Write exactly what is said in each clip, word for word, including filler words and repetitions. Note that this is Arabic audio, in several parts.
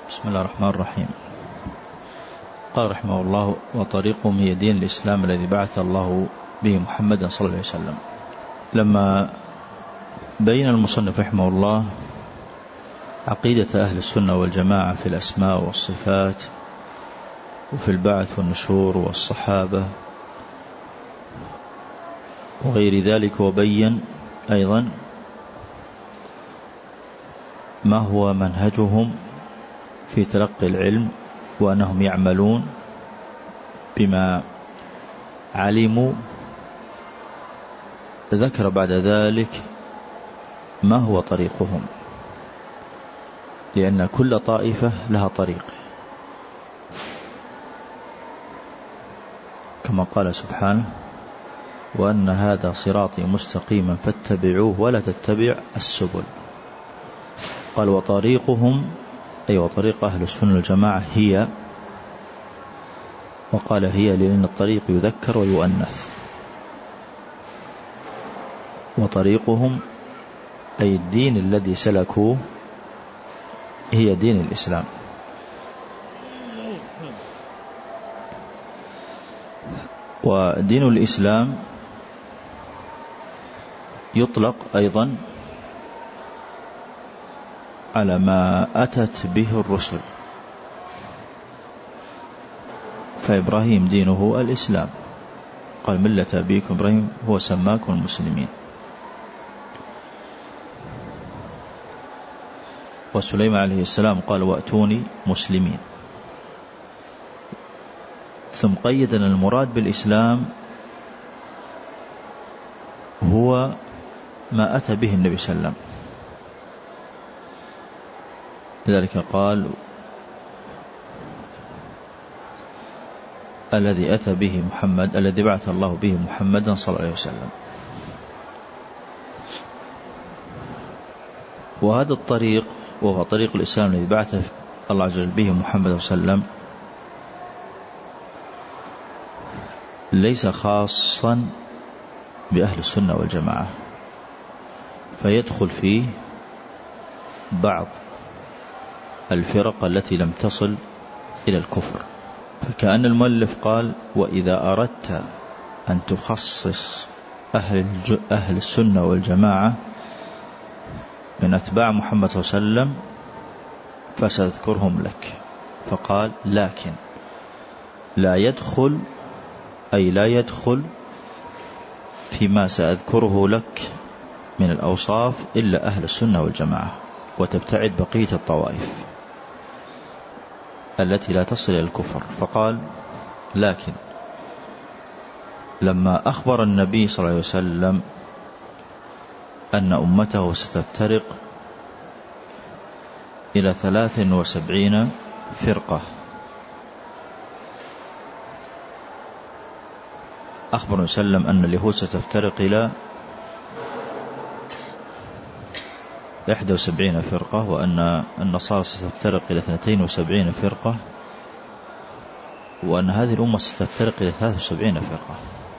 بسم الله الرحمن الرحيم. قال رحمه الله: وطريقهم هي دين الإسلام الذي بعث الله به محمدا صلى الله عليه وسلم. لما بين المصنف رحمه الله عقيدة أهل السنة والجماعة في الأسماء والصفات وفي البعث والنشور والصحابة وغير ذلك، وبين أيضا ما هو منهجهم في تلقي العلم وأنهم يعملون بما علموا، ذكر بعد ذلك ما هو طريقهم، لأن كل طائفة لها طريق، كما قال سبحانه: وأن هذا صراطي مستقيما فاتبعوه ولا تتبع السبل. قال: وطريقهم أي وطريق أهل السنة والجماعة هي، وقال هي لأن الطريق يذكر ويؤنث، وطريقهم أي الدين الذي سلكوه هي دين الإسلام. ودين الإسلام يطلق أيضا على ما أتت به الرسل، فإبراهيم دينه الإسلام، قال: ملة أبيكم إبراهيم هو سماكم المسلمين. وسليمان عليه السلام قال: وأتوني مسلمين. ثم قيدنا المراد بالإسلام هو ما أتى به النبي صلى الله عليه وسلم، لذلك قال: الذي أتى به محمد الذي بعث الله به محمدا صلى الله عليه وسلم. وهذا الطريق وهو طريق الإسلام الذي بعث الله عز وجل به محمد صلى الله عليه وسلم ليس خاصا بأهل السنة والجماعة، فيدخل فيه بعض الفرق التي لم تصل إلى الكفر. فكأن المؤلف قال: وإذا أردت أن تخصص أهل, أهل السنة والجماعة من أتباع محمد صلى الله عليه وسلم فسأذكرهم لك. فقال: لكن لا يدخل أي لا يدخل فيما سأذكره لك من الأوصاف إلا أهل السنة والجماعة، وتبتعد بقية الطوائف التي لا تصل إلى الكفر. فقال: لكن لما أخبر النبي صلى الله عليه وسلم أن أمته ستفترق إلى ثلاث وسبعين فرقة، أخبر وسلم أن اليهود ستفترق إلى إحدى وسبعين فرقة، وأن النصارى ستفترق إلى اثنتين وسبعين فرقة، وأن هذه الأمة ستفترق إلى ثلاث وسبعين فرقة.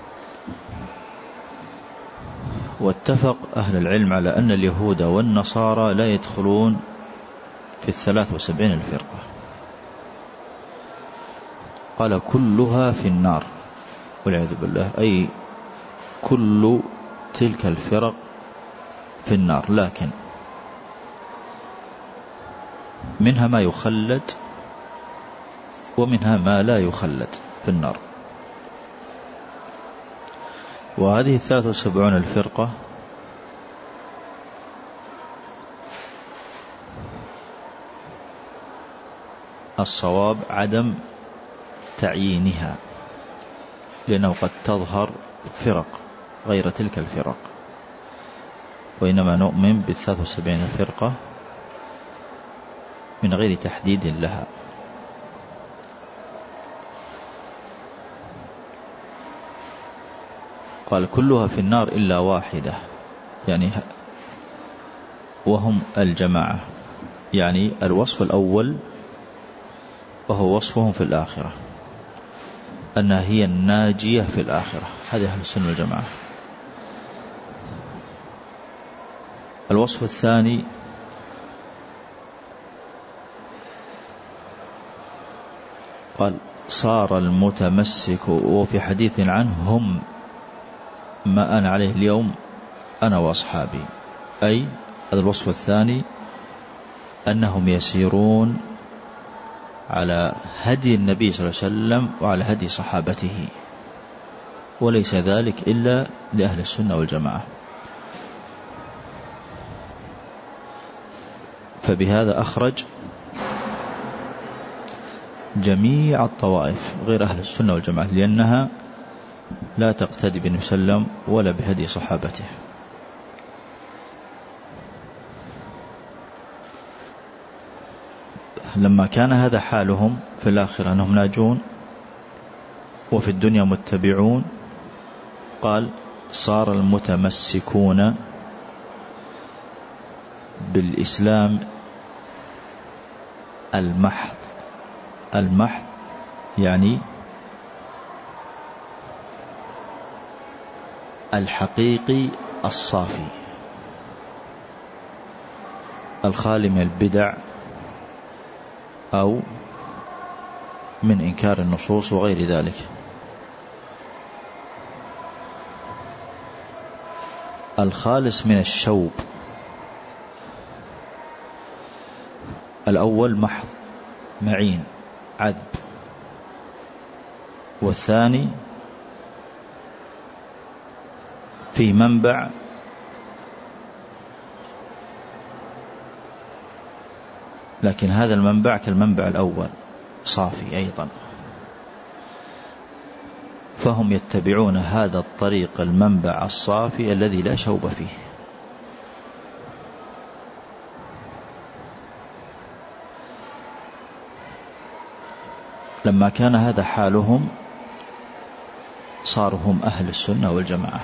واتفق أهل العلم على أن اليهود والنصارى لا يدخلون في الثلاث وسبعين الفرقة. قال: كلها في النار والعياذ بالله، أي كل تلك الفرق في النار، لكن منها ما يخلد ومنها ما لا يخلد في النار. وهذه الثلاث وسبعون الفرقة الصواب عدم تعيينها، لأنه قد تظهر فرق غير تلك الفرق، وإنما نؤمن بالثلاث وسبعين فرقة من غير تحديد لها. قال: كلها في النار إلا واحدة، يعني وهم الجماعة، يعني الوصف الأول وهو وصفهم في الآخرة أنها هي الناجية في الآخرة، هذه أهل السنة والجماعة. الوصف الثاني قال صار المتمسك، وفي حديث عنه هم ما أنا عليه اليوم أنا وأصحابي، أي هذا الوصف الثاني أنهم يسيرون على هدي النبي صلى الله عليه وسلم وعلى هدي صحابته، وليس ذلك إلا لأهل السنة والجماعة. فبهذا أخرج جميع الطوائف غير أهل السنة والجماعة، لأنها لا تقتدي بالنبي صلى الله عليه وسلم ولا بهدي صحابته. لما كان هذا حالهم في الآخرة أنهم ناجون وفي الدنيا متبعون، قال صار المتمسكون بالإسلام المحض. المحض يعني الحقيقي الصافي، الخالي من البدع أو من إنكار النصوص وغير ذلك. الخالص من الشوب. الأول محض معين عذب، والثاني في منبع لكن هذا المنبع كالمنبع الأول صافي أيضا، فهم يتبعون هذا الطريق المنبع الصافي الذي لا شوب فيه. لما كان هذا حالهم صاروا هم أهل السنة والجماعة،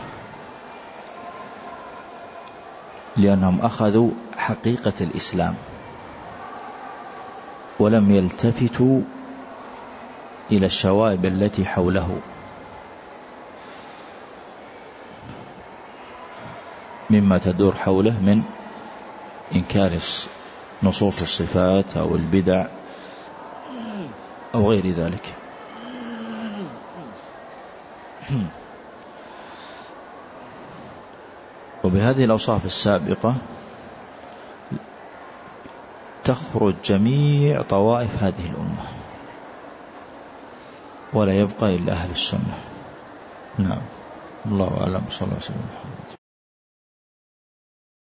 لأنهم أخذوا حقيقة الإسلام ولم يلتفتوا إلى الشوائب التي حوله مما تدور حوله من إنكار نصوص الصفات أو البدع أو غير ذلك. وبهذه الأوصاف السابقة تخرج جميع طوائف هذه الأمة ولا يبقى إلا أهل السنة. نعم، الله أعلم. صلى الله عليه وسلم.